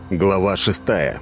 Глава 6.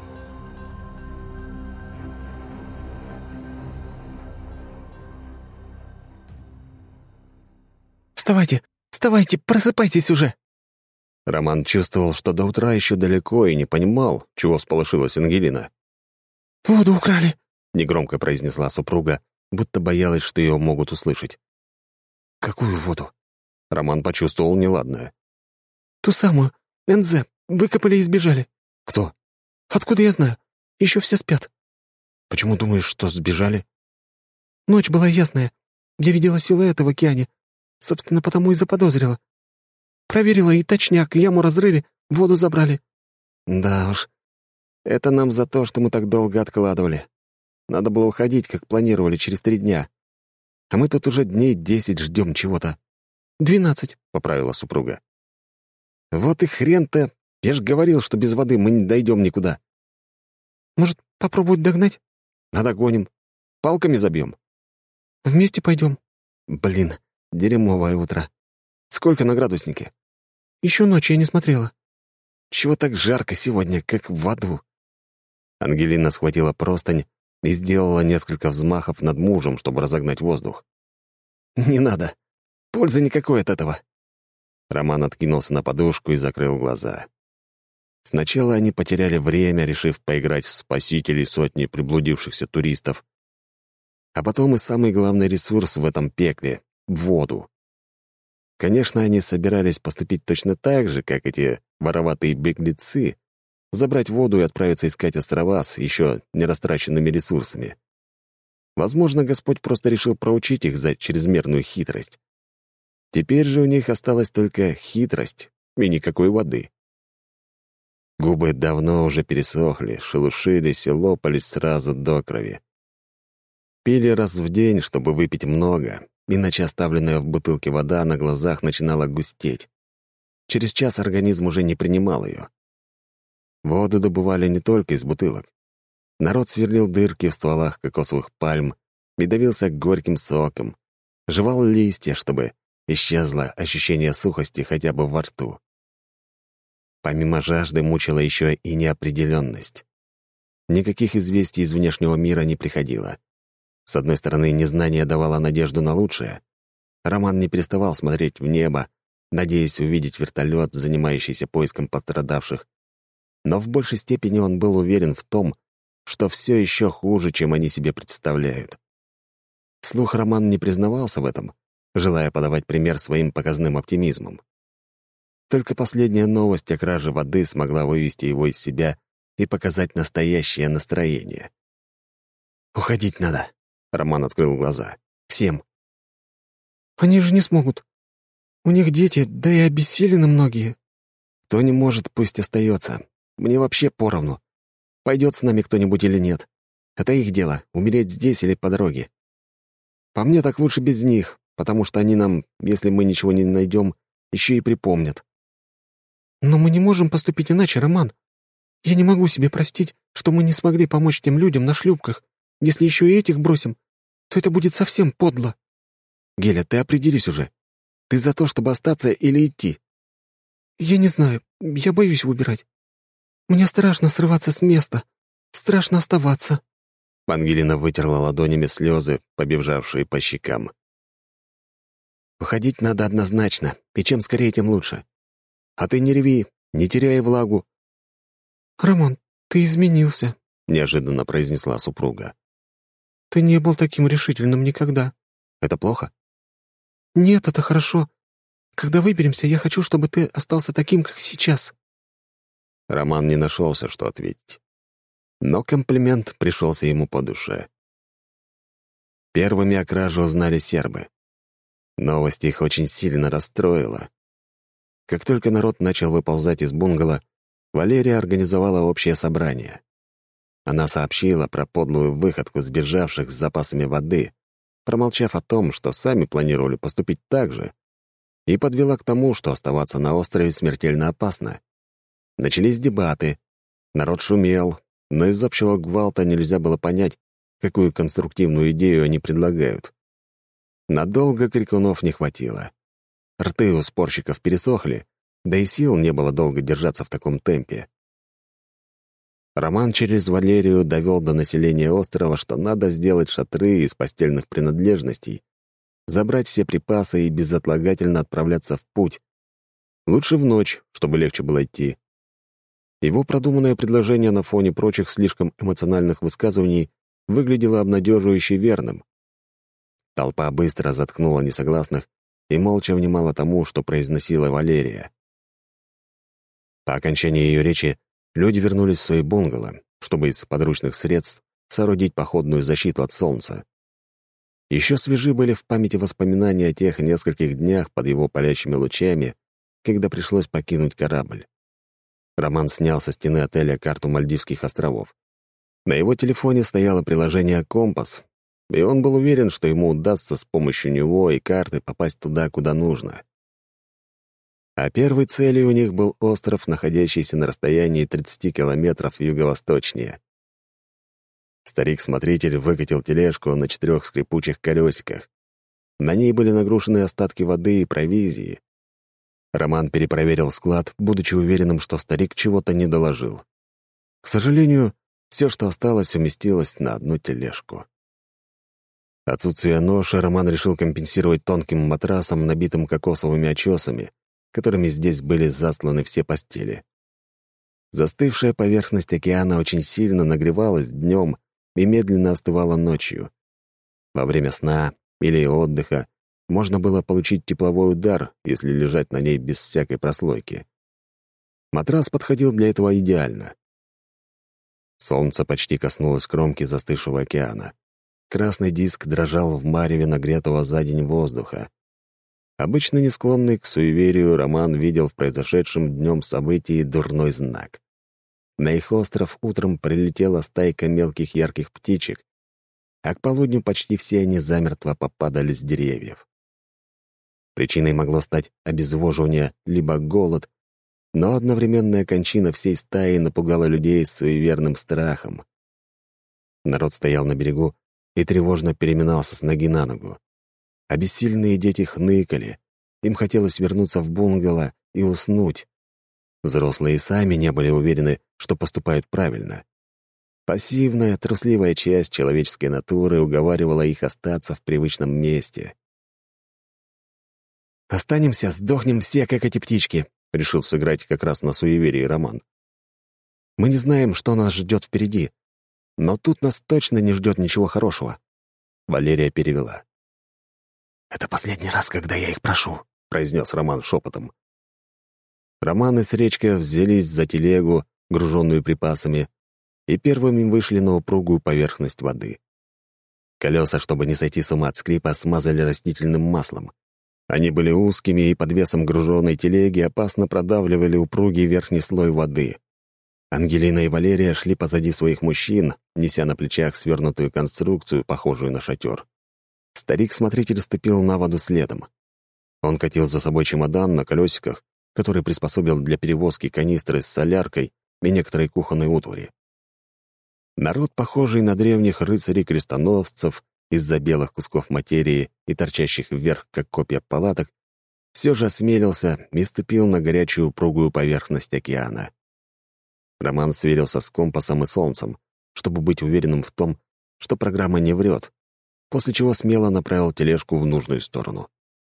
«Вставайте! Вставайте! Просыпайтесь уже!» Роман чувствовал, что до утра еще далеко, и не понимал, чего всполошилась Ангелина. «Воду украли!» — негромко произнесла супруга, будто боялась, что ее могут услышать. «Какую воду?» Роман почувствовал неладное. «Ту самую. НЗ. Выкопали и сбежали». «Кто?» «Откуда я знаю? Еще все спят». «Почему думаешь, что сбежали?» Ночь была ясная. Я видела силуэты в океане. Собственно, потому и заподозрила. Проверила и точняк, яму разрыли, воду забрали». «Да уж. Это нам за то, что мы так долго откладывали. Надо было уходить, как планировали, через 3 дня. А мы тут уже дней 10 ждем чего-то». 12. — поправила супруга. «Вот и хрен-то! Я ж говорил, что без воды мы не дойдем никуда. Может, попробовать догнать? А догоним. Палками забьем. Вместе пойдем. Блин, дерьмовое утро. Сколько на градуснике? Еще ночь я не смотрела». Чего так жарко сегодня, как в аду?» Ангелина схватила простынь и сделала несколько взмахов над мужем, чтобы разогнать воздух. «Не надо. Пользы никакой от этого». Роман откинулся на подушку и закрыл глаза. Сначала они потеряли время, решив поиграть в спасителей сотни приблудившихся туристов. А потом и самый главный ресурс в этом пекле — воду. Конечно, они собирались поступить точно так же, как эти вороватые беглецы, забрать воду и отправиться искать острова с еще не растраченными ресурсами. Возможно, Господь просто решил проучить их за чрезмерную хитрость. Теперь же у них осталась только хитрость и никакой воды. Губы давно уже пересохли, шелушились и лопались сразу до крови. Пили раз в день, чтобы выпить много, иначе оставленная в бутылке вода на глазах начинала густеть. Через час организм уже не принимал ее. Воду добывали не только из бутылок. Народ сверлил дырки в стволах кокосовых пальм и давился горьким соком, жевал листья, чтобы исчезло ощущение сухости хотя бы во рту. Помимо жажды мучила еще и неопределенность. Никаких известий из внешнего мира не приходило. С одной стороны, незнание давало надежду на лучшее. Роман не переставал смотреть в небо, надеясь увидеть вертолет, занимающийся поиском пострадавших. Но в большей степени он был уверен в том, что все еще хуже, чем они себе представляют. Вслух Роман не признавался в этом, желая подавать пример своим показным оптимизмом. Только последняя новость о краже воды смогла вывести его из себя и показать настоящее настроение. «Уходить надо», — Роман открыл глаза. «Всем». «Они же не смогут. У них дети, да и обессилены многие». «Кто не может, пусть остается. Мне вообще поровну. Пойдет с нами кто-нибудь или нет. Это их дело — умереть здесь или по дороге. По мне так лучше без них, потому что они нам, если мы ничего не найдем, еще и припомнят». «Но мы не можем поступить иначе, Роман. Я не могу себе простить, что мы не смогли помочь тем людям на шлюпках. Если еще и этих бросим, то это будет совсем подло». «Геля, ты определись уже. Ты за то, чтобы остаться или идти?» «Я не знаю. Я боюсь выбирать. Мне страшно срываться с места. Страшно оставаться». Ангелина вытерла ладонями слезы, побежавшие по щекам. «Уходить надо однозначно, и чем скорее, тем лучше. А ты не реви, не теряй влагу». «Роман, ты изменился», — неожиданно произнесла супруга. «Ты не был таким решительным никогда». «Это плохо?» «Нет, это хорошо. Когда выберемся, я хочу, чтобы ты остался таким, как сейчас». Роман не нашелся, что ответить. Но комплимент пришелся ему по душе. Первыми о краже узнали сербы. Новость их очень сильно расстроила. Как только народ начал выползать из бунгало, Валерия организовала общее собрание. Она сообщила про подлую выходку сбежавших с запасами воды, промолчав о том, что сами планировали поступить так же, и подвела к тому, что оставаться на острове смертельно опасно. Начались дебаты, народ шумел, но из общего гвалта нельзя было понять, какую конструктивную идею они предлагают. Надолго крикунов не хватило. Рты у спорщиков пересохли, да и сил не было долго держаться в таком темпе. Роман через Валерию довел до населения острова, что надо сделать шатры из постельных принадлежностей, забрать все припасы и безотлагательно отправляться в путь. Лучше в ночь, чтобы легче было идти. Его продуманное предложение на фоне прочих слишком эмоциональных высказываний выглядело обнадеживающе верным. Толпа быстро заткнула несогласных и молча внимала тому, что произносила Валерия. По окончании ее речи люди вернулись в свои бунгало, чтобы из подручных средств соорудить походную защиту от солнца. Еще свежи были в памяти воспоминания о тех нескольких днях под его палящими лучами, когда пришлось покинуть корабль. Роман снял со стены отеля карту Мальдивских островов. На его телефоне стояло приложение «Компас», и он был уверен, что ему удастся с помощью него и карты попасть туда, куда нужно. А первой целью у них был остров, находящийся на расстоянии 30 километров юго-восточнее. Старик-смотритель выкатил тележку на 4 скрипучих колесиках. На ней были нагружены остатки воды и провизии. Роман перепроверил склад, будучи уверенным, что старик чего-то не доложил. К сожалению, все, что осталось, уместилось на одну тележку. Отсутствие ноши Роман решил компенсировать тонким матрасом, набитым кокосовыми очесами, которыми здесь были засланы все постели. Застывшая поверхность океана очень сильно нагревалась днем и медленно остывала ночью. Во время сна или отдыха можно было получить тепловой удар, если лежать на ней без всякой прослойки. Матрас подходил для этого идеально. Солнце почти коснулось кромки застывшего океана. Красный диск дрожал в мареве нагретого за день воздуха. Обычно не склонный к суеверию, Роман видел в произошедшем днем событии дурной знак. На их остров утром прилетела стайка мелких ярких птичек, а к полудню почти все они замертво попадали с деревьев. Причиной могло стать обезвоживание либо голод, но одновременная кончина всей стаи напугала людей суеверным страхом. Народ стоял на берегу и тревожно переминался с ноги на ногу. Обессиленные дети хныкали, им хотелось вернуться в бунгало и уснуть. Взрослые сами не были уверены, что поступают правильно. Пассивная, трусливая часть человеческой натуры уговаривала их остаться в привычном месте. «Останемся, сдохнем все, как эти птички», — решил сыграть как раз на суеверии Роман. «Мы не знаем, что нас ждет впереди, но тут нас точно не ждет ничего хорошего». Валерия перевела. «Это последний раз, когда я их прошу», — произнес Роман шепотом. Роман и Сречка взялись за телегу, груженную припасами, и первыми вышли на упругую поверхность воды. Колеса, чтобы не сойти с ума от скрипа, смазали растительным маслом. Они были узкими и под весом груженной телеги опасно продавливали упругий верхний слой воды. Ангелина и Валерия шли позади своих мужчин, неся на плечах свернутую конструкцию, похожую на шатер. Старик-смотритель ступил на воду следом. Он катил за собой чемодан на колесиках, который приспособил для перевозки канистры с соляркой и некоторой кухонной утвари. Народ, похожий на древних рыцарей-крестоносцев, из-за белых кусков материи и торчащих вверх, как копья палаток, все же осмелился и ступил на горячую упругую поверхность океана. Роман сверился с компасом и солнцем, чтобы быть уверенным в том, что программа не врет, после чего смело направил тележку в нужную сторону.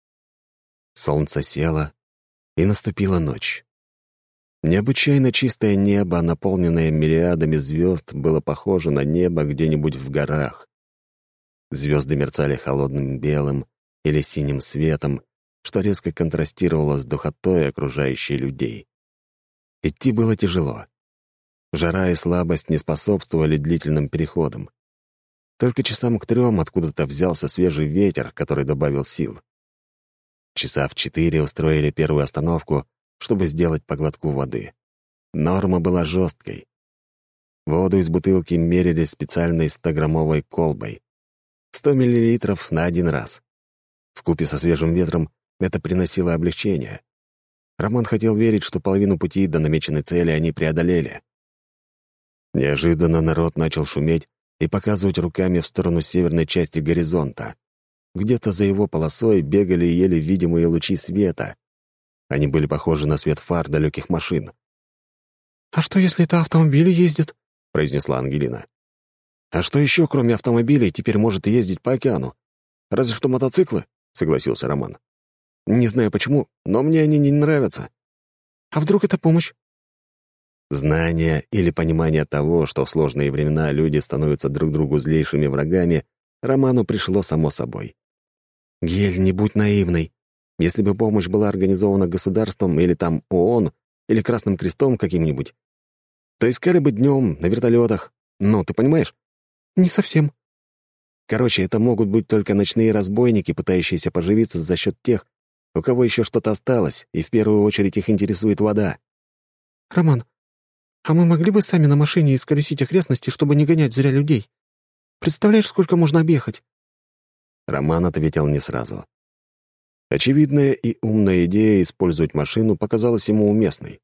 Солнце село, и наступила ночь. Необычайно чистое небо, наполненное мириадами звезд, было похоже на небо где-нибудь в горах. Звезды мерцали холодным белым или синим светом, что резко контрастировало с духотой окружающей людей. Идти было тяжело. Жара и слабость не способствовали длительным переходам. Только часам к 3 откуда-то взялся свежий ветер, который добавил сил. Часа в 4 устроили первую остановку, чтобы сделать по глотку воды. Норма была жесткой. Воду из бутылки мерили специальной 100-граммовой колбой. 100 миллилитров на один раз. Вкупе со свежим ветром это приносило облегчение. Роман хотел верить, что половину пути до намеченной цели они преодолели. Неожиданно народ начал шуметь и показывать руками в сторону северной части горизонта. Где-то за его полосой бегали еле видимые лучи света. Они были похожи на свет фар далеких машин. «А что, если это автомобили ездят?» произнесла Ангелина. «А что еще, кроме автомобилей, теперь может ездить по океану? Разве что мотоциклы», — согласился Роман. «Не знаю почему, но мне они не нравятся». «А вдруг это помощь?» Знание или понимание того, что в сложные времена люди становятся друг другу злейшими врагами, Роману пришло само собой. «Гель, не будь наивной. Если бы помощь была организована государством или там ООН, или Красным Крестом каким-нибудь, то искали бы днем на вертолетах. Ну, ты понимаешь?» «Не совсем». Короче, это могут быть только ночные разбойники, пытающиеся поживиться за счет тех, у кого еще что-то осталось, и в первую очередь их интересует вода. «Роман, а мы могли бы сами на машине исколесить окрестности, чтобы не гонять зря людей? Представляешь, сколько можно объехать?» Роман ответил не сразу. Очевидная и умная идея использовать машину показалась ему уместной.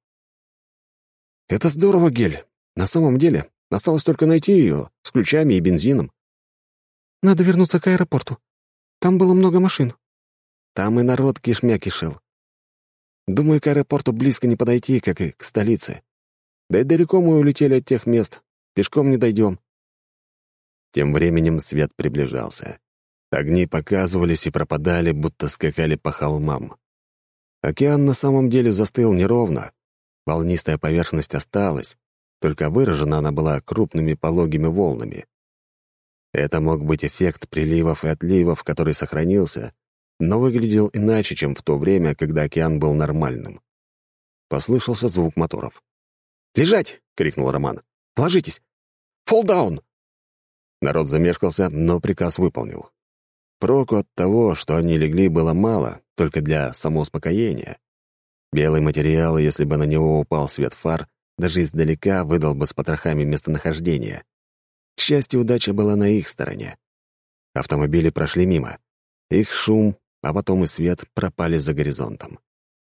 «Это здорово, Гель. На самом деле, осталось только найти ее с ключами и бензином». «Надо вернуться к аэропорту. Там было много машин». «Там и народ кишмя кишел. Думаю, к аэропорту близко не подойти, как и к столице. Да и далеко мы улетели от тех мест. Пешком не дойдем». Тем временем свет приближался. Огни показывались и пропадали, будто скакали по холмам. Океан на самом деле застыл неровно. Волнистая поверхность осталась, только выражена она была крупными пологими волнами. Это мог быть эффект приливов и отливов, который сохранился, но выглядел иначе, чем в то время, когда океан был нормальным. Послышался звук моторов. «Лежать!» — крикнул Роман. «Ложитесь! Fall down!» Народ замешкался, но приказ выполнил. Проку от того, что они легли, было мало, только для самоуспокоения. Белый материал, если бы на него упал свет фар, даже издалека выдал бы с потрохами местонахождение. К счастью, удача была на их стороне. Автомобили прошли мимо. Их шум, а потом и свет пропали за горизонтом.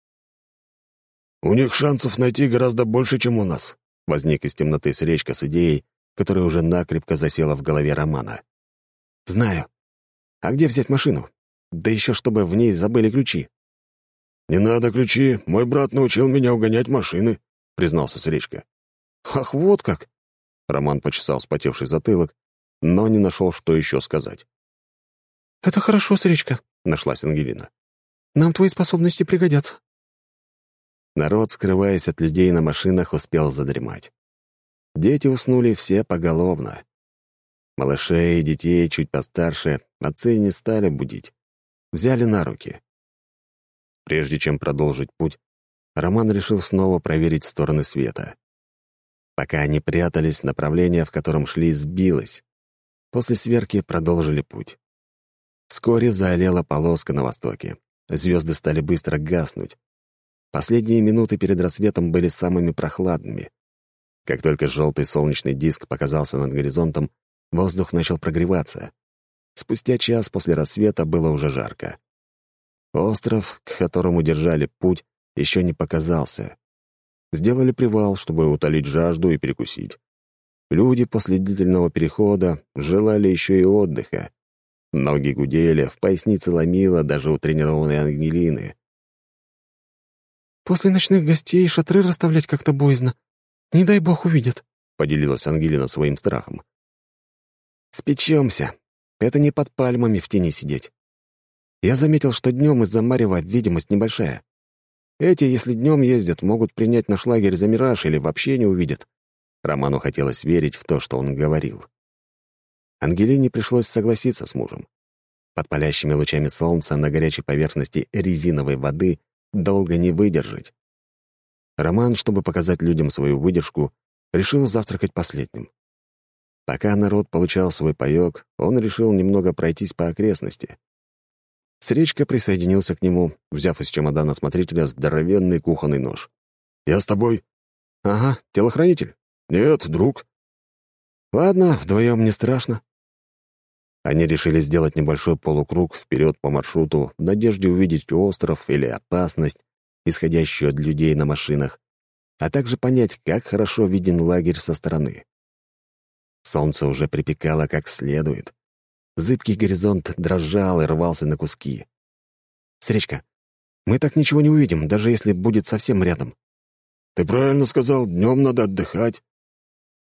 «У них шансов найти гораздо больше, чем у нас», — возник из темноты Сречка с идеей, которая уже накрепко засела в голове Романа. «Знаю. А где взять машину? Да еще чтобы в ней забыли ключи». «Не надо ключи. Мой брат научил меня угонять машины», — признался Сречка. «Ах, вот как!» Роман почесал вспотевший затылок, но не нашел, что еще сказать. «Это хорошо, Сречка», — нашлась Ангелина. «Нам твои способности пригодятся». Народ, скрываясь от людей на машинах, успел задремать. Дети уснули все поголовно. Малышей и детей чуть постарше отцы не стали будить. Взяли на руки. Прежде чем продолжить путь, Роман решил снова проверить стороны света. Пока они прятались, направление, в котором шли, сбилось. После сверки продолжили путь. Вскоре заолела полоска на востоке. Звезды стали быстро гаснуть. Последние минуты перед рассветом были самыми прохладными. Как только желтый солнечный диск показался над горизонтом, воздух начал прогреваться. Спустя час после рассвета было уже жарко. Остров, к которому держали путь, еще не показался. Сделали привал, чтобы утолить жажду и перекусить. Люди после длительного перехода желали еще и отдыха. Ноги гудели, в пояснице ломило даже у тренированной Ангелины. «После ночных гостей шатры расставлять как-то боязно. Не дай бог увидят», — поделилась Ангелина своим страхом. «Спечемся. Это не под пальмами в тени сидеть. Я заметил, что днем из-за марева видимость небольшая. Эти, если днем ездят, могут принять наш лагерь за мираж или вообще не увидят». Роману хотелось верить в то, что он говорил. Ангелине пришлось согласиться с мужем. Под палящими лучами солнца на горячей поверхности резиновой воды долго не выдержать. Роман, чтобы показать людям свою выдержку, решил завтракать последним. Пока народ получал свой паёк, он решил немного пройтись по окрестности. Сречка присоединился к нему, взяв из чемодана смотрителя здоровенный кухонный нож. «Я с тобой». «Ага, телохранитель?» «Нет, друг». «Ладно, вдвоем не страшно». Они решили сделать небольшой полукруг вперед по маршруту в надежде увидеть остров или опасность, исходящую от людей на машинах, а также понять, как хорошо виден лагерь со стороны. Солнце уже припекало как следует. Зыбкий горизонт дрожал и рвался на куски. «Сречка, мы так ничего не увидим, даже если будет совсем рядом». «Ты правильно сказал, днем надо отдыхать».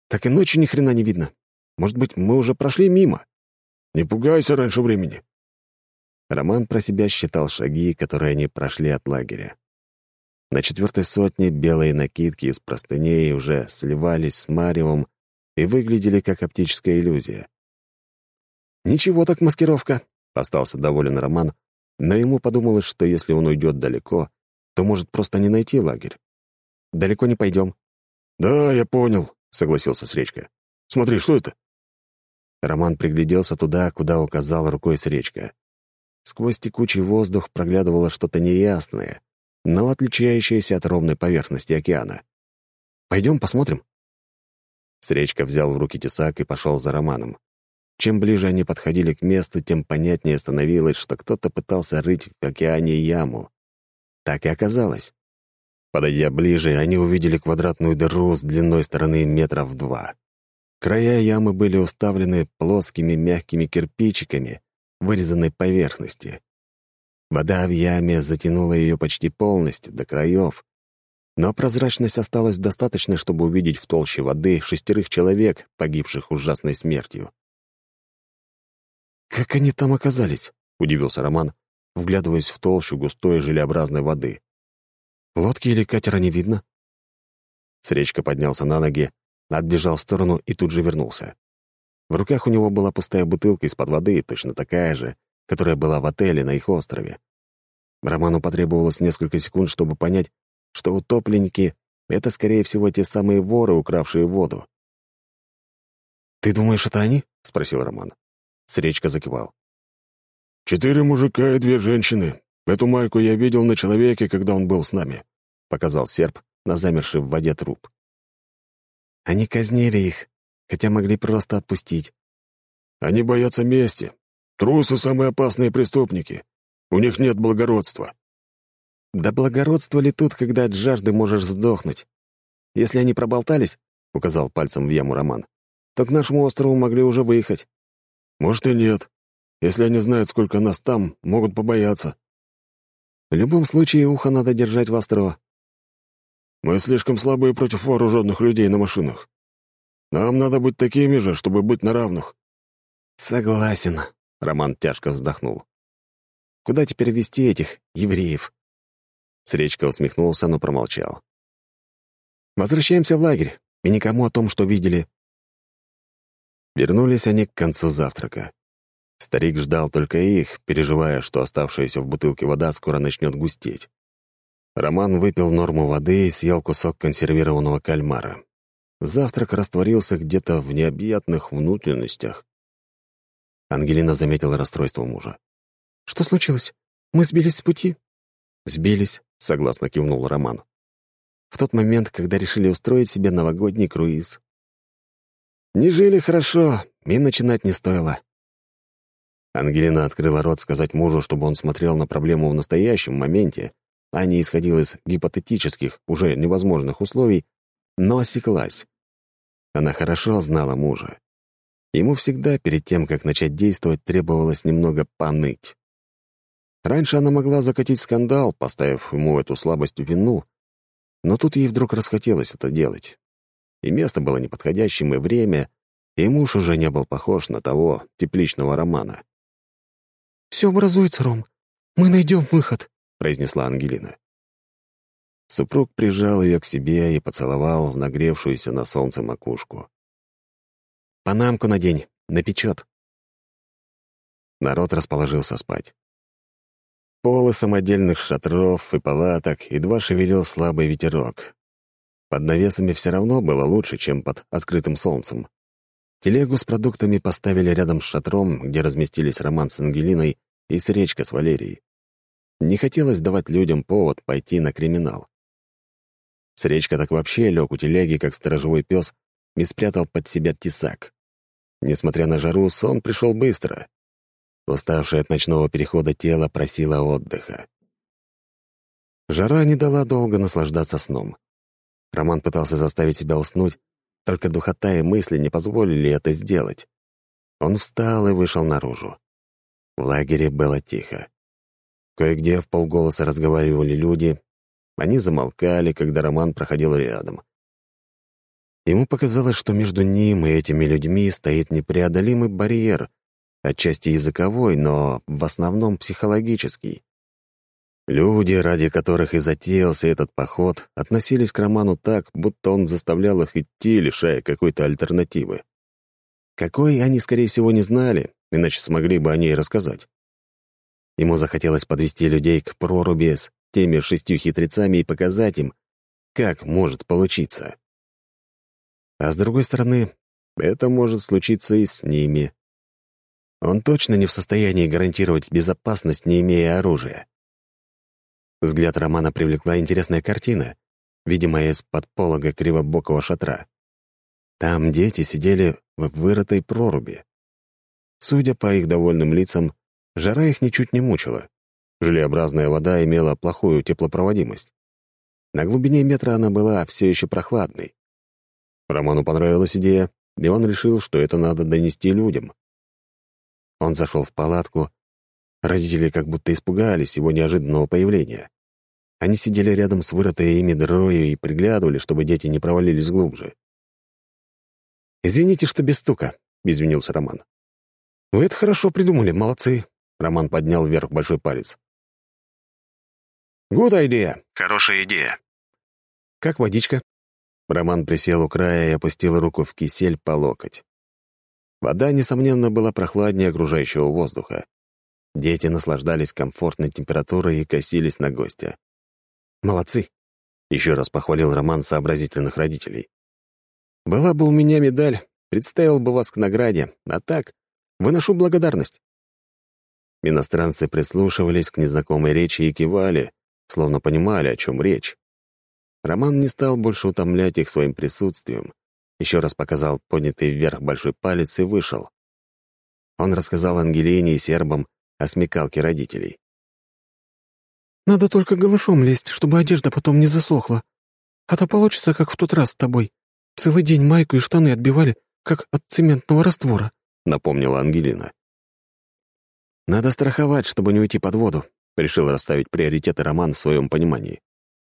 Так и ночью ни хрена не видно. Может быть, мы уже прошли мимо?» «Не пугайся раньше времени». Роман про себя считал шаги, которые они прошли от лагеря. На 4-й сотне белые накидки из простыней уже сливались с маревом и выглядели как оптическая иллюзия. «Ничего так маскировка», — остался доволен Роман, но ему подумалось, что если он уйдет далеко, то может просто не найти лагерь. «Далеко не пойдем». «Да, я понял», — согласился Сречка. «Смотри, что это?» Роман пригляделся туда, куда указал рукой Сречка. Сквозь текучий воздух проглядывало что-то неясное, но отличающееся от ровной поверхности океана. «Пойдем посмотрим». Сречка взял в руки тесак и пошел за Романом. Чем ближе они подходили к месту, тем понятнее становилось, что кто-то пытался рыть в океане яму. Так и оказалось. Подойдя ближе, они увидели квадратную дыру с длиной стороны 2 метра. Края ямы были уставлены плоскими мягкими кирпичиками вырезанной поверхности. Вода в яме затянула ее почти полностью, до краев, но прозрачность осталась достаточной, чтобы увидеть в толще воды 6 человек, погибших ужасной смертью. «Как они там оказались?» — удивился Роман, вглядываясь в толщу густой желеобразной воды. «Лодки или катера не видно?» Сречка поднялся на ноги, отбежал в сторону и тут же вернулся. В руках у него была пустая бутылка из-под воды, точно такая же, которая была в отеле на их острове. Роману потребовалось несколько секунд, чтобы понять, что утопленники — это, скорее всего, те самые воры, укравшие воду. «Ты думаешь, это они?» — спросил Роман. Сречка закивал. 4 мужика и 2 женщины. Эту майку я видел на человеке, когда он был с нами», — показал серп на замерший в воде труп. «Они казнили их, хотя могли просто отпустить». «Они боятся мести. Трусы — самые опасные преступники. У них нет благородства». «Да благородство ли тут, когда от жажды можешь сдохнуть? Если они проболтались, — указал пальцем в яму Роман, — то к нашему острову могли уже выехать». «Может, и нет. Если они знают, сколько нас там, могут побояться». «В любом случае, ухо надо держать востро». «Мы слишком слабые против вооруженных людей на машинах. Нам надо быть такими же, чтобы быть на равных». «Согласен», — Роман тяжко вздохнул. «Куда теперь везти этих евреев?» Сречка усмехнулся, но промолчал. «Возвращаемся в лагерь, и никому о том, что видели». Вернулись они к концу завтрака. Старик ждал только их, переживая, что оставшаяся в бутылке вода скоро начнет густеть. Роман выпил норму воды и съел кусок консервированного кальмара. Завтрак растворился где-то в необъятных внутренностях. Ангелина заметила расстройство мужа. «Что случилось? Мы сбились с пути?» «Сбились», — согласно кивнул Роман. «В тот момент, когда решили устроить себе новогодний круиз. Не жили хорошо, и начинать не стоило». Ангелина открыла рот сказать мужу, чтобы он смотрел на проблему в настоящем моменте, а не исходил из гипотетических, уже невозможных условий, но осеклась. Она хорошо знала мужа. Ему всегда перед тем, как начать действовать, требовалось немного поныть. Раньше она могла закатить скандал, поставив ему эту слабость в вину, но тут ей вдруг расхотелось это делать. И место было неподходящим, и время, и муж уже не был похож на того тепличного Романа. «Все образуется, Ром. Мы найдем выход», — произнесла Ангелина. Супруг прижал ее к себе и поцеловал в нагревшуюся на солнце макушку. «Панамку надень, напечет». Народ расположился спать. Полы самодельных шатров и палаток едва шевелил слабый ветерок. Под навесами все равно было лучше, чем под открытым солнцем. Телегу с продуктами поставили рядом с шатром, где разместились Роман с Ангелиной и Сречка с Валерией. Не хотелось давать людям повод пойти на криминал. Сречка так вообще лег у телеги, как сторожевой пес, и спрятал под себя тесак. Несмотря на жару, сон пришел быстро. Уставшее от ночного перехода тело просило отдыха. Жара не дала долго наслаждаться сном. Роман пытался заставить себя уснуть, только духота и мысли не позволили это сделать. Он встал и вышел наружу. В лагере было тихо. Кое-где вполголоса разговаривали люди. Они замолкали, когда Роман проходил рядом. Ему показалось, что между ним и этими людьми стоит непреодолимый барьер, отчасти языковой, но в основном психологический. Люди, ради которых и затеялся этот поход, относились к Роману так, будто он заставлял их идти, лишая какой-то альтернативы. Какой, они, скорее всего, не знали, иначе смогли бы о ней рассказать. Ему захотелось подвести людей к проруби с теми 6 хитрецами и показать им, как может получиться. А с другой стороны, это может случиться и с ними. Он точно не в состоянии гарантировать безопасность, не имея оружия. Взгляд Романа привлекла интересная картина, видимая из-под полога кривобокого шатра. Там дети сидели в вырытой проруби. Судя по их довольным лицам, жара их ничуть не мучила. Желеобразная вода имела плохую теплопроводимость. На глубине метра она была все еще прохладной. Роману понравилась идея, и он решил, что это надо донести людям. Он зашел в палатку. Родители как будто испугались его неожиданного появления. Они сидели рядом с вырытой ими дырой и приглядывали, чтобы дети не провалились глубже. «Извините, что без стука», — извинился Роман. «Вы это хорошо придумали, молодцы», — Роман поднял вверх большой палец. «Good idea». «Хорошая идея». «Как водичка?» Роман присел у края и опустил руку в кисель по локоть. Вода, несомненно, была прохладнее окружающего воздуха. Дети наслаждались комфортной температурой и косились на гостя. «Молодцы!» — еще раз похвалил Роман сообразительных родителей. «Была бы у меня медаль, представил бы вас к награде, а так выношу благодарность». Иностранцы прислушивались к незнакомой речи и кивали, словно понимали, о чем речь. Роман не стал больше утомлять их своим присутствием, еще раз показал поднятый вверх большой палец и вышел. Он рассказал Ангелине и сербам о смекалке родителей. «Надо только голышом лезть, чтобы одежда потом не засохла. А то получится, как в тот раз с тобой. Целый день майку и штаны отбивали, как от цементного раствора», — напомнила Ангелина. «Надо страховать, чтобы не уйти под воду», — решил расставить приоритеты Роман в своем понимании.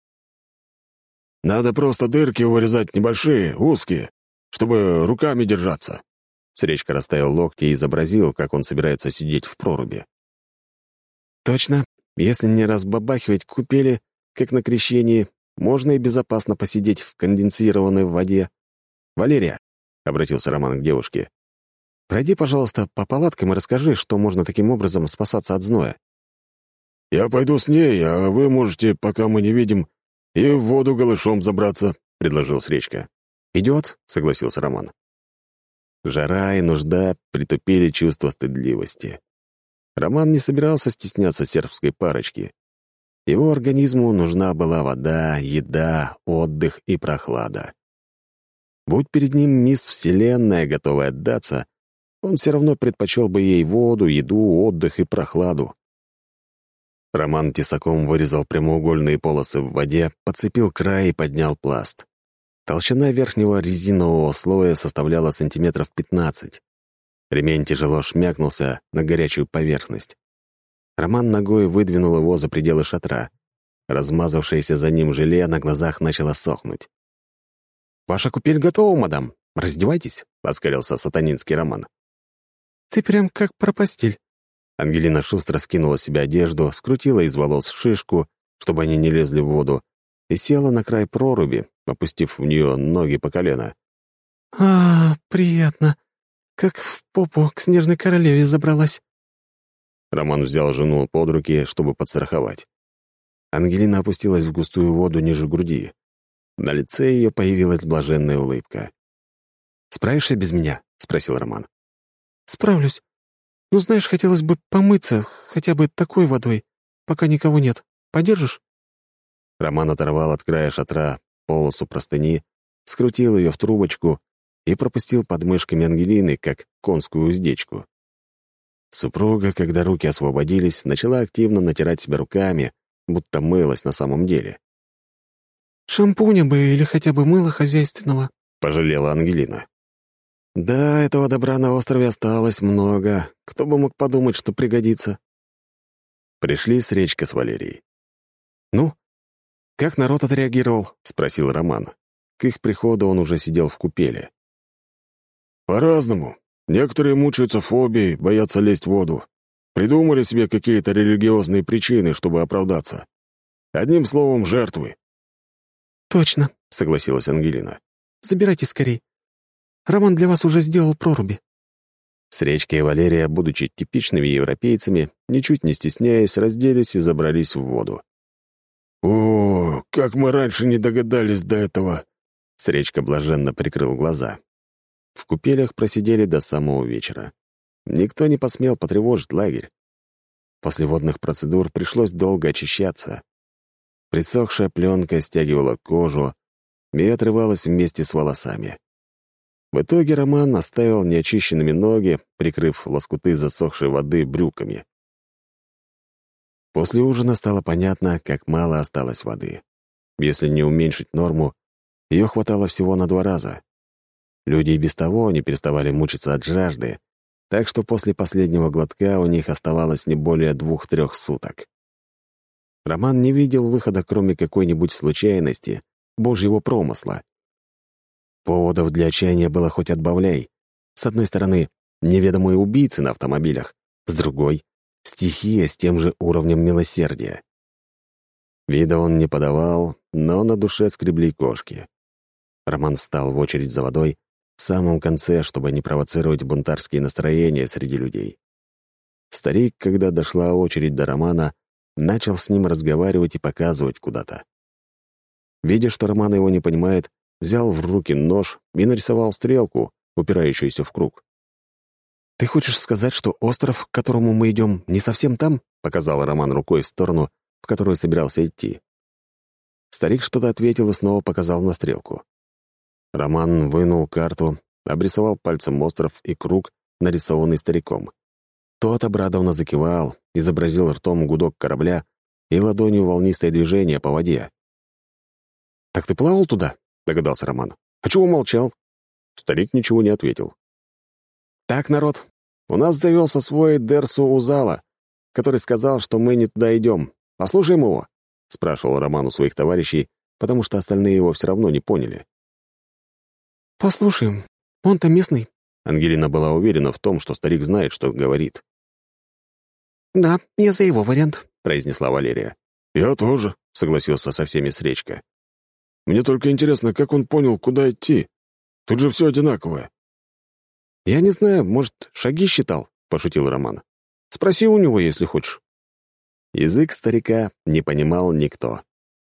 «Надо просто дырки вырезать небольшие, узкие, чтобы руками держаться». Сречка расставил локти и изобразил, как он собирается сидеть в проруби. «Точно. Если не разбабахивать купели, как на крещении, можно и безопасно посидеть в конденсированной воде. Валерия», — обратился Роман к девушке, — «пройди, пожалуйста, по палаткам и расскажи, что можно таким образом спасаться от зноя». «Я пойду с ней, а вы можете, пока мы не видим, и в воду голышом забраться», — предложил Сречка. «Идет», — согласился Роман. Жара и нужда притупили чувство стыдливости. Роман не собирался стесняться сербской парочки. Его организму нужна была вода, еда, отдых и прохлада. Будь перед ним мисс Вселенная, готовая отдаться, он все равно предпочел бы ей воду, еду, отдых и прохладу. Роман тесаком вырезал прямоугольные полосы в воде, подцепил край и поднял пласт. Толщина верхнего резинового слоя составляла сантиметров 15. Ремень тяжело шмякнулся на горячую поверхность. Роман ногой выдвинул его за пределы шатра. Размазавшееся за ним желе на глазах начало сохнуть. «Ваша купель готова, мадам. Раздевайтесь», — оскалился сатанинский Роман. «Ты прям как про постель». Ангелина шустро скинула с себя одежду, скрутила из волос шишку, чтобы они не лезли в воду, и села на край проруби, опустив в нее ноги по колено. Приятно. Как в попу к снежной королеве забралась». Роман взял жену под руки, чтобы подстраховать. Ангелина опустилась в густую воду ниже груди. На лице ее появилась блаженная улыбка. «Справишься без меня?» — спросил Роман. «Справлюсь. Ну, знаешь, хотелось бы помыться хотя бы такой водой, пока никого нет. Подержишь?» Роман оторвал от края шатра полосу простыни, скрутил ее в трубочку и пропустил под мышками Ангелины, как конскую уздечку. Супруга, когда руки освободились, начала активно натирать себя руками, будто мылась на самом деле. «Шампуня бы или хотя бы мыла хозяйственного», — пожалела Ангелина. «Да, этого добра на острове осталось много. Кто бы мог подумать, что пригодится». Пришли Сречка с Валерией. «Ну, как народ отреагировал?» — спросил Роман. К их приходу он уже сидел в купели. «По-разному. Некоторые мучаются фобией, боятся лезть в воду. Придумали себе какие-то религиозные причины, чтобы оправдаться. Одним словом, жертвы». «Точно», — согласилась Ангелина. «Забирайте скорей. Роман для вас уже сделал проруби». Сречка и Валерия, будучи типичными европейцами, ничуть не стесняясь, разделись и забрались в воду. «О, как мы раньше не догадались до этого!» Сречка блаженно прикрыл глаза. В купелях просидели до самого вечера. Никто не посмел потревожить лагерь. После водных процедур пришлось долго очищаться. Присохшая пленка стягивала кожу и отрывалась вместе с волосами. В итоге Роман оставил неочищенными ноги, прикрыв лоскуты засохшей воды брюками. После ужина стало понятно, как мало осталось воды. Если не уменьшить норму, ее хватало всего на 2 раза. Люди и без того не переставали мучиться от жажды, так что после последнего глотка у них оставалось не более 2-3 суток. Роман не видел выхода, кроме какой-нибудь случайности, божьего промысла. Поводов для отчаяния было хоть отбавляй. С одной стороны, неведомые убийцы на автомобилях, с другой — стихия с тем же уровнем милосердия. Вида он не подавал, но на душе скребли кошки. Роман встал в очередь за водой в самом конце, чтобы не провоцировать бунтарские настроения среди людей. Старик, когда дошла очередь до Романа, начал с ним разговаривать и показывать куда-то. Видя, что Роман его не понимает, взял в руки нож и нарисовал стрелку, упирающуюся в круг. «Ты хочешь сказать, что остров, к которому мы идем, не совсем там?» — показал Роман рукой в сторону, в которую собирался идти. Старик что-то ответил и снова показал на стрелку. Роман вынул карту, обрисовал пальцем остров и круг, нарисованный стариком. Тот обрадованно закивал, изобразил ртом гудок корабля и ладонью волнистое движение по воде. «Так ты плавал туда?» — догадался Роман. «А чего молчал?» Старик ничего не ответил. «Так, народ, у нас завелся свой Дерсу Узала, который сказал, что мы не туда идем. Послушаем его?» — спрашивал Роман у своих товарищей, потому что остальные его все равно не поняли. «Послушаем. Он-то местный». Ангелина была уверена в том, что старик знает, что говорит. «Да, я за его вариант», — произнесла Валерия. «Я тоже», — согласился со всеми Сречка. «Мне только интересно, как он понял, куда идти. Тут же все одинаковое». «Я не знаю, может, шаги считал?» — пошутил Роман. «Спроси у него, если хочешь». Язык старика не понимал никто.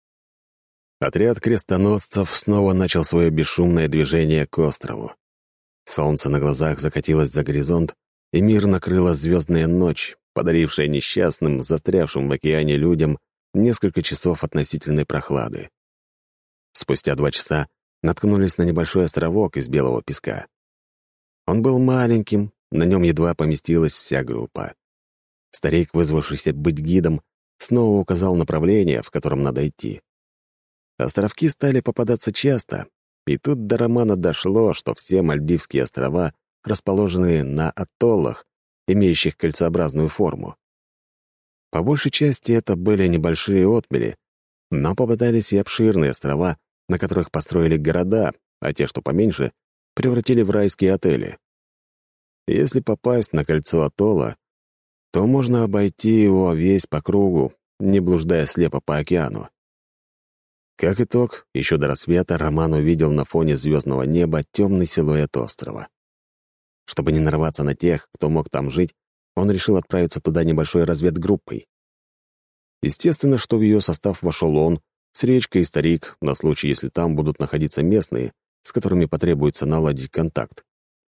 Отряд крестоносцев снова начал свое бесшумное движение к острову. Солнце на глазах закатилось за горизонт, и мир накрыла звездная ночь, подарившая несчастным, застрявшим в океане людям несколько часов относительной прохлады. Спустя 2 часа наткнулись на небольшой островок из белого песка. Он был маленьким, на нем едва поместилась вся группа. Старик, вызвавшийся быть гидом, снова указал направление, в котором надо идти. Островки стали попадаться часто, и тут до Романа дошло, что все Мальдивские острова расположены на атоллах, имеющих кольцеобразную форму. По большей части это были небольшие отмели, но попадались и обширные острова, на которых построили города, а те, что поменьше, превратили в райские отели. Если попасть на кольцо атолла, то можно обойти его весь по кругу, не блуждая слепо по океану. Как итог, еще до рассвета Роман увидел на фоне звездного неба темный силуэт острова. Чтобы не нарваться на тех, кто мог там жить, он решил отправиться туда небольшой разведгруппой. Естественно, что в ее состав вошел он, Сречка и старик, на случай, если там будут находиться местные, с которыми потребуется наладить контакт.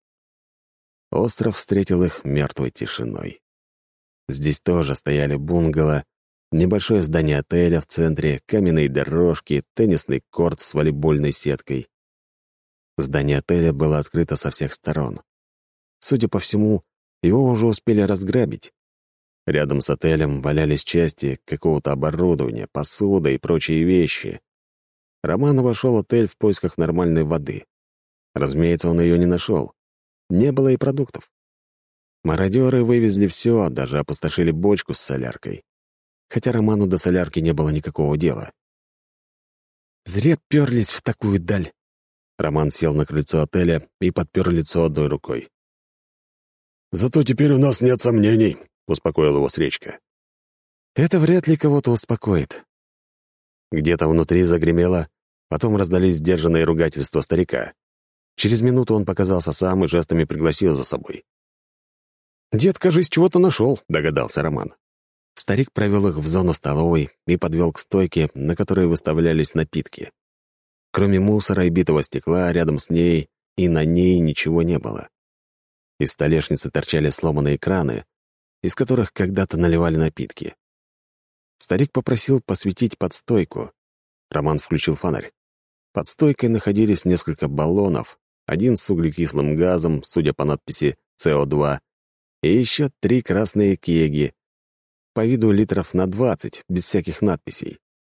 Остров встретил их мертвой тишиной. Здесь тоже стояли бунгало, небольшое здание отеля в центре, каменные дорожки, теннисный корт с волейбольной сеткой. Здание отеля было открыто со всех сторон. Судя по всему, его уже успели разграбить. Рядом с отелем валялись части какого-то оборудования, посуда и прочие вещи. Роман обошел отель в поисках нормальной воды. Разумеется, он ее не нашел. Не было и продуктов. Мародеры вывезли все, даже опустошили бочку с соляркой. Хотя Роману до солярки не было никакого дела. «Зря перлись в такую даль», Роман сел на крыльцо отеля и подпер лицо одной рукой. «Зато теперь у нас нет сомнений», — успокоил его Сречка. Это вряд ли кого-то успокоит. Где-то внутри загремело, потом раздались сдержанные ругательства старика. Через минуту он показался сам и жестами пригласил за собой. «Дед, кажись, чего-то нашел», — догадался Роман. Старик провел их в зону столовой и подвел к стойке, на которой выставлялись напитки. Кроме мусора и битого стекла, рядом с ней и на ней ничего не было. Из столешницы торчали сломанные краны, из которых когда-то наливали напитки. Старик попросил посветить под стойку. Роман включил фонарь. Под стойкой находились несколько баллонов, один с углекислым газом, судя по надписи «СО2», и еще 3 красные кеги, по виду литров на 20, без всяких надписей.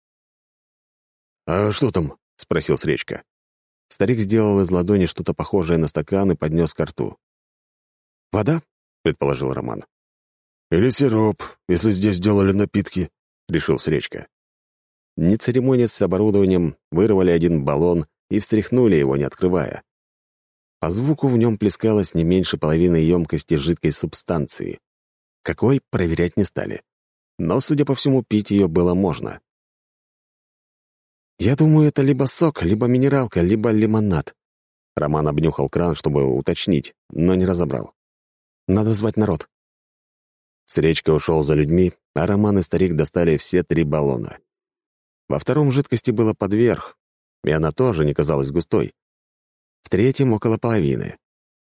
«А что там?» — спросил Сречка. Старик сделал из ладони что-то похожее на стакан и поднес ко рту. «Вода?» — предположил Роман. «Или сироп, если здесь делали напитки», — решил Сречка. Не церемонясь с оборудованием, вырвали один баллон и встряхнули его, не открывая. По звуку в нем плескалось не меньше половины емкости жидкой субстанции. Какой, проверять не стали. Но, судя по всему, пить ее было можно. «Я думаю, это либо сок, либо минералка, либо лимонад». Роман обнюхал кран, чтобы уточнить, но не разобрал. «Надо звать народ». Сречка ушел за людьми, а Роман и старик достали все 3 баллона. Во втором жидкости было под верх, и она тоже не казалась густой. В третьем — около половины.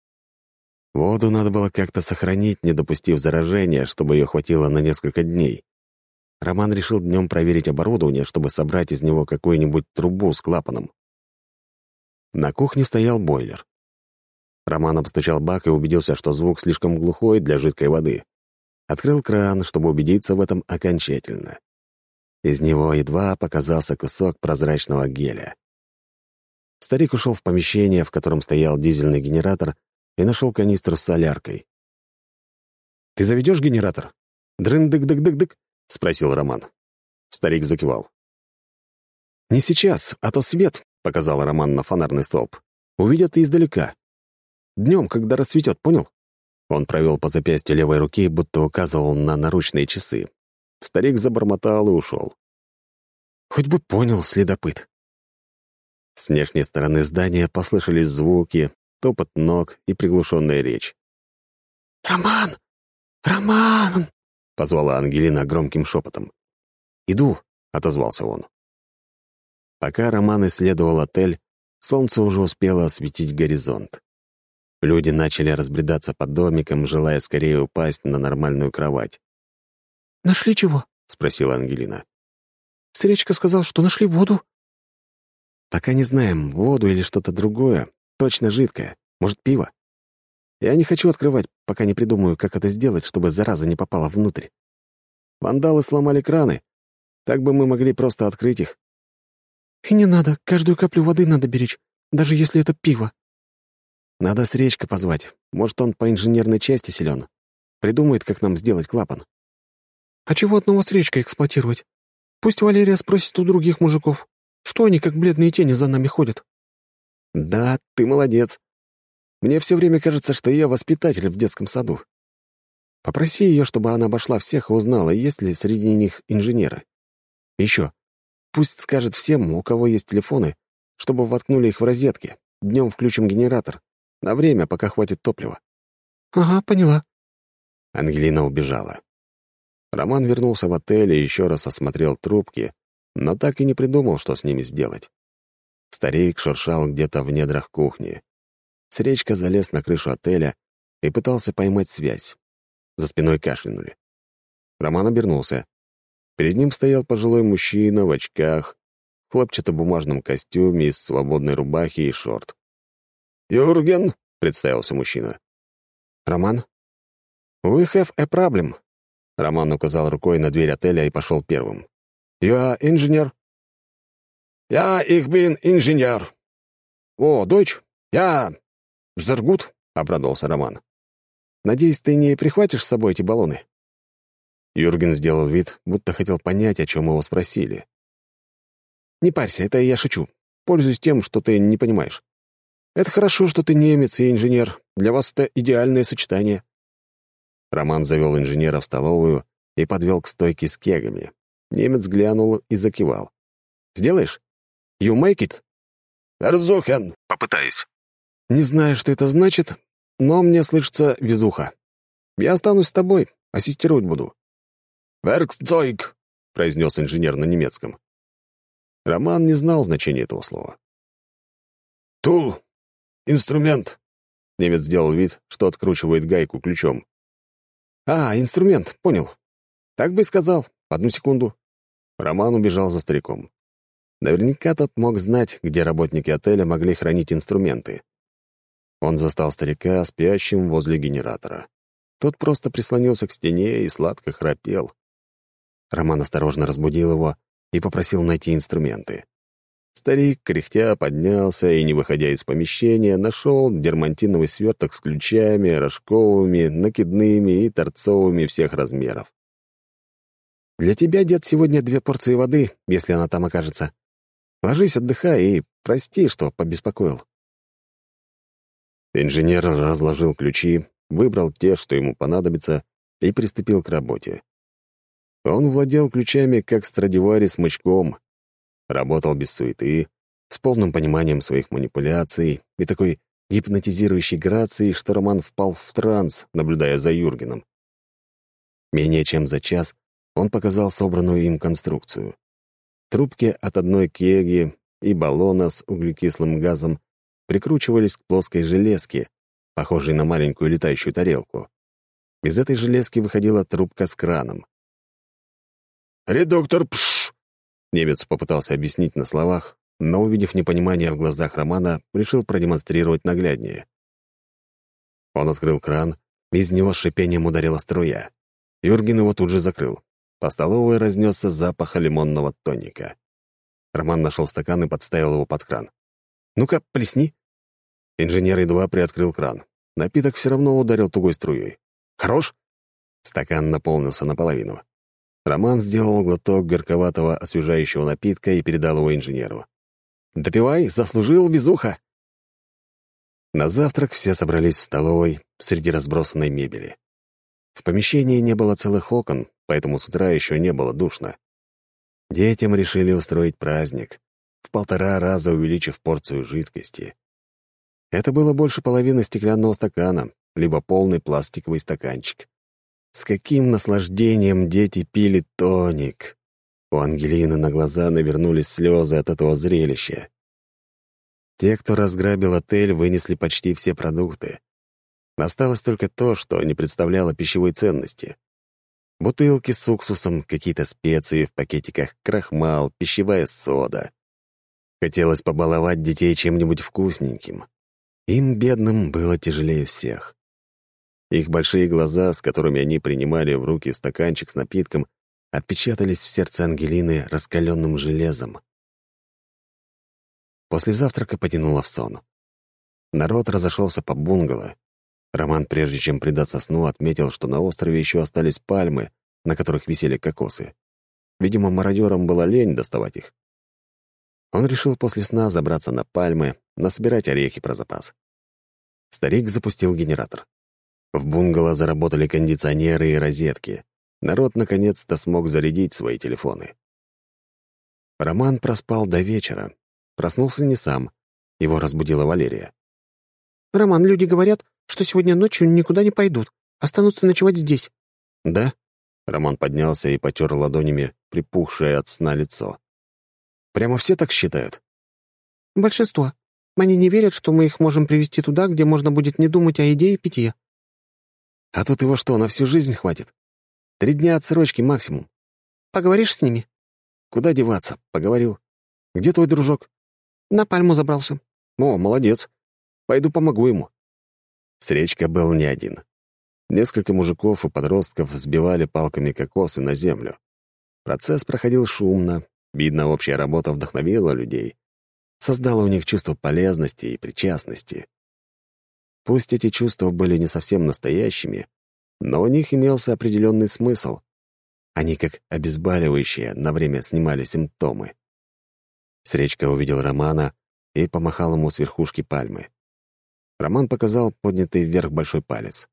Воду надо было как-то сохранить, не допустив заражения, чтобы ее хватило на несколько дней. Роман решил днем проверить оборудование, чтобы собрать из него какую-нибудь трубу с клапаном. На кухне стоял бойлер. Роман обстучал бак и убедился, что звук слишком глухой для жидкой воды. Открыл кран, чтобы убедиться в этом окончательно. Из него едва показался кусок прозрачного геля. Старик ушел в помещение, в котором стоял дизельный генератор, и нашел канистру с соляркой. «Ты заведешь генератор? Дрын-дык-дык-дык-дык?» — спросил Роман. Старик закивал. «Не сейчас, а то свет», — показал Роман на фонарный столб. «Увидят и издалека. Днем, когда рассветет, понял?» Он провел по запястью левой руки, будто указывал на наручные часы. Старик забормотал и ушел. «Хоть бы понял, следопыт». С внешней стороны здания послышались звуки, топот ног и приглушенная речь. «Роман! Роман!» — позвала Ангелина громким шепотом. «Иду», — отозвался он. Пока Роман исследовал отель, солнце уже успело осветить горизонт. Люди начали разбредаться по домикам, желая скорее упасть на нормальную кровать. «Нашли чего?» — спросила Ангелина. Сречка сказал, что нашли воду. «Пока не знаем, воду или что-то другое. Точно жидкое. Может, пиво? Я не хочу открывать, пока не придумаю, как это сделать, чтобы зараза не попала внутрь. Вандалы сломали краны. Так бы мы могли просто открыть их». «И не надо. Каждую каплю воды надо беречь, даже если это пиво». «Надо Сречка позвать. Может, он по инженерной части силен. Придумает, как нам сделать клапан». «А чего одного Сречка эксплуатировать? Пусть Валерия спросит у других мужиков. Что они, как бледные тени, за нами ходят?» «Да, ты молодец. Мне все время кажется, что я воспитатель в детском саду. Попроси ее, чтобы она обошла всех и узнала, есть ли среди них инженеры. Еще, пусть скажет всем, у кого есть телефоны, чтобы воткнули их в розетки. Днем включим генератор. На время, пока хватит топлива». «Ага, поняла». Ангелина убежала. Роман вернулся в отель и еще раз осмотрел трубки, но так и не придумал, что с ними сделать. Старик шуршал где-то в недрах кухни. Сречка залез на крышу отеля и пытался поймать связь. За спиной кашлянули. Роман обернулся. Перед ним стоял пожилой мужчина в очках, в хлопчатобумажном костюме из свободной рубахи и шорт. «Юрген», — представился мужчина. «Роман?» «We have a problem». Роман указал рукой на дверь отеля и пошел первым. «You are engineer?» «Я их bin инженер». «О, Дойч? Я... Зергут», — обрадовался Роман. «Надеюсь, ты не прихватишь с собой эти баллоны?» Юрген сделал вид, будто хотел понять, о чем его спросили. «Не парься, это я шучу. Пользуюсь тем, что ты не понимаешь. Это хорошо, что ты немец и инженер. Для вас это идеальное сочетание». Роман завел инженера в столовую и подвел к стойке с кегами. Немец глянул и закивал. «Сделаешь? You make it?» «Versuchen!» «Попытаюсь». «Не знаю, что это значит, но мне слышится везуха. Я останусь с тобой, ассистировать буду». «Werkzeug!» — произнес инженер на немецком. Роман не знал значения этого слова. «Тул! Инструмент!» Немец сделал вид, что откручивает гайку ключом. «А, инструмент, понял. Так бы и сказал. Одну секунду». Роман убежал за стариком. Наверняка тот мог знать, где работники отеля могли хранить инструменты. Он застал старика спящим возле генератора. Тот просто прислонился к стене и сладко храпел. Роман осторожно разбудил его и попросил найти инструменты. Старик, кряхтя, поднялся и, не выходя из помещения, нашел дермантиновый сверток с ключами, рожковыми, накидными и торцовыми всех размеров. «Для тебя, дед, сегодня 2 порции воды, если она там окажется. Ложись, отдыхай и прости, что побеспокоил». Инженер разложил ключи, выбрал те, что ему понадобится, и приступил к работе. Он владел ключами, как Страдивари смычком, работал без суеты, с полным пониманием своих манипуляций и такой гипнотизирующей грацией, что Роман впал в транс, наблюдая за Юргеном. Менее чем за час он показал собранную им конструкцию. Трубки от одной кеги и баллона с углекислым газом прикручивались к плоской железке, похожей на маленькую летающую тарелку. Из этой железки выходила трубка с краном. «Редуктор, пш!» Немец попытался объяснить на словах, но, увидев непонимание в глазах Романа, решил продемонстрировать нагляднее. Он открыл кран, из него с шипением ударила струя. Юрген его тут же закрыл. По столовой разнесся запах лимонного тоника. Роман нашел стакан и подставил его под кран. «Ну-ка, плесни». Инженер едва приоткрыл кран. Напиток все равно ударил тугой струей. «Хорош?» Стакан наполнился наполовину. Роман сделал глоток горьковатого освежающего напитка и передал его инженеру. «Допивай, заслужил, везуха!» На завтрак все собрались в столовой среди разбросанной мебели. В помещении не было целых окон, поэтому с утра еще не было душно. Детям решили устроить праздник, в 1,5 раза увеличив порцию жидкости. Это было больше половины стеклянного стакана, либо полный пластиковый стаканчик. С каким наслаждением дети пили тоник! У Ангелины на глаза навернулись слезы от этого зрелища. Те, кто разграбил отель, вынесли почти все продукты. Осталось только то, что не представляло пищевой ценности. Бутылки с уксусом, какие-то специи в пакетиках, крахмал, пищевая сода. Хотелось побаловать детей чем-нибудь вкусненьким. Им, бедным, было тяжелее всех. Их большие глаза, с которыми они принимали в руки стаканчик с напитком, отпечатались в сердце Ангелины раскаленным железом. После завтрака потянуло в сон. Народ разошелся по бунгало. Роман, прежде чем предаться сну, отметил, что на острове еще остались пальмы, на которых висели кокосы. Видимо, мародерам было лень доставать их. Он решил после сна забраться на пальмы, насобирать орехи про запас. Старик запустил генератор. В бунгало заработали кондиционеры и розетки. Народ наконец-то смог зарядить свои телефоны. Роман проспал до вечера. Проснулся не сам. Его разбудила Валерия. «Роман, люди говорят, что сегодня ночью никуда не пойдут. Останутся ночевать здесь». «Да?» Роман поднялся и потер ладонями припухшее от сна лицо. «Прямо все так считают?» «Большинство. Они не верят, что мы их можем привезти туда, где можно будет не думать о еде и питье». «А тут его что, на всю жизнь хватит? 3 дня отсрочки максимум». «Поговоришь с ними?» «Куда деваться? Поговорю. Где твой дружок?» «На пальму забрался». «О, молодец. Пойду помогу ему». Сречка был не один. Несколько мужиков и подростков сбивали палками кокосы на землю. Процесс проходил шумно. Видно, общая работа вдохновила людей. Создала у них чувство полезности и причастности. Пусть эти чувства были не совсем настоящими, но у них имелся определенный смысл. Они, как обезболивающие, на время снимали симптомы. Сречка увидел Романа и помахал ему с верхушки пальмы. Роман показал поднятый вверх большой палец.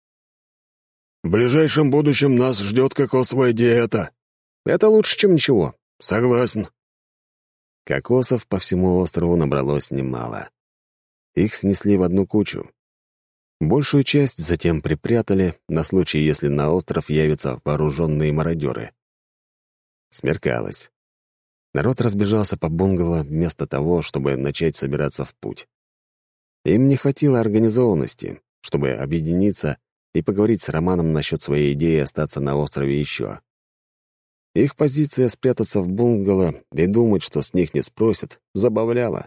«В ближайшем будущем нас ждет кокосовая диета». «Это лучше, чем ничего». «Согласен». Кокосов по всему острову набралось немало. Их снесли в одну кучу. Большую часть затем припрятали на случай, если на остров явятся вооруженные мародеры. Смеркалось. Народ разбежался по бунгало вместо того, чтобы начать собираться в путь. Им не хватило организованности, чтобы объединиться и поговорить с Романом насчет своей идеи остаться на острове еще. Их позиция спрятаться в бунгало и думать, что с них не спросят, забавляла.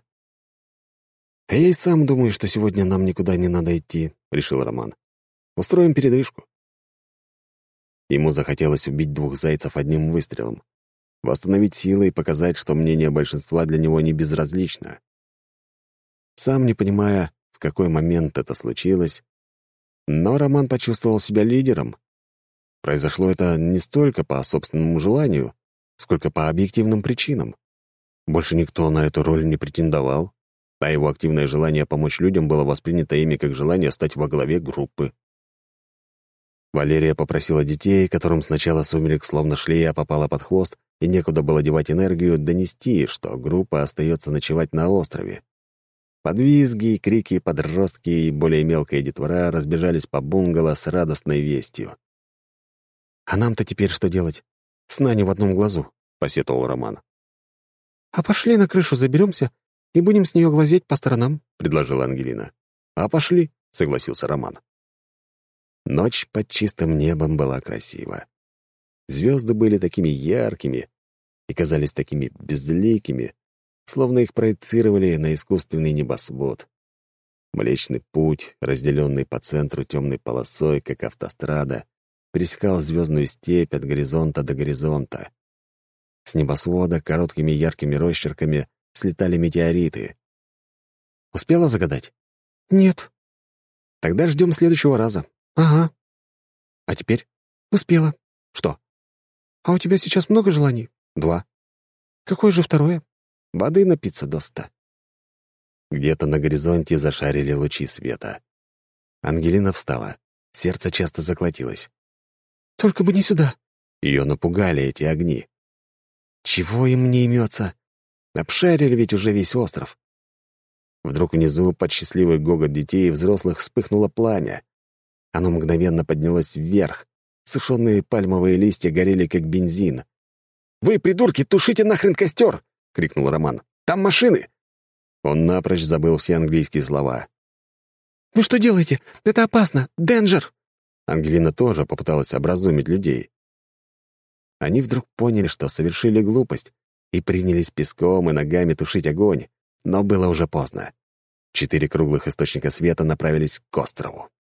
«А я и сам думаю, что сегодня нам никуда не надо идти», — решил Роман. «Устроим передышку». Ему захотелось убить 2 зайцев одним выстрелом, восстановить силы и показать, что мнение большинства для него не безразлично. Сам не понимая, в какой момент это случилось, но Роман почувствовал себя лидером. Произошло это не столько по собственному желанию, сколько по объективным причинам. Больше никто на эту роль не претендовал, а его активное желание помочь людям было воспринято ими как желание стать во главе группы. Валерия попросила детей, которым сначала сумерек словно шлея попала под хвост и некуда было девать энергию, донести, что группа остается ночевать на острове. Подвизги, крики, подростки и более мелкая детвора разбежались по бунгало с радостной вестью. «А нам-то теперь что делать? Сна не в одном глазу», — посетовал Роман. «А пошли на крышу заберемся и будем с нее глазеть по сторонам», — предложила Ангелина. «А пошли», — согласился Роман. Ночь под чистым небом была красива. Звезды были такими яркими и казались такими безликими, словно их проецировали на искусственный небосвод. Млечный путь, разделенный по центру темной полосой, как автострада, пересекал звездную степь от горизонта до горизонта. С небосвода короткими яркими росчерками слетали метеориты. «Успела загадать?» «Нет». «Тогда ждем следующего раза». «Ага». «А теперь?» «Успела». «Что?» «А у тебя сейчас много желаний?» 2. «Какое же второе?» «Воды напиться доста». Где-то на горизонте зашарили лучи света. Ангелина встала. Сердце часто заколотилось. «Только бы не сюда». Ее напугали эти огни. Чего им не имется? Обшарили ведь уже весь остров. Вдруг внизу, под счастливый гогот детей и взрослых, вспыхнуло пламя. Оно мгновенно поднялось вверх. Сушеные пальмовые листья горели, как бензин. «Вы, придурки, тушите нахрен костер!» — крикнул Роман. «Там машины!» Он напрочь забыл все английские слова. «Вы что делаете? Это опасно! Денджер!» Ангелина тоже попыталась образумить людей. Они вдруг поняли, что совершили глупость, и принялись песком и ногами тушить огонь, но было уже поздно. 4 круглых источника света направились к острову.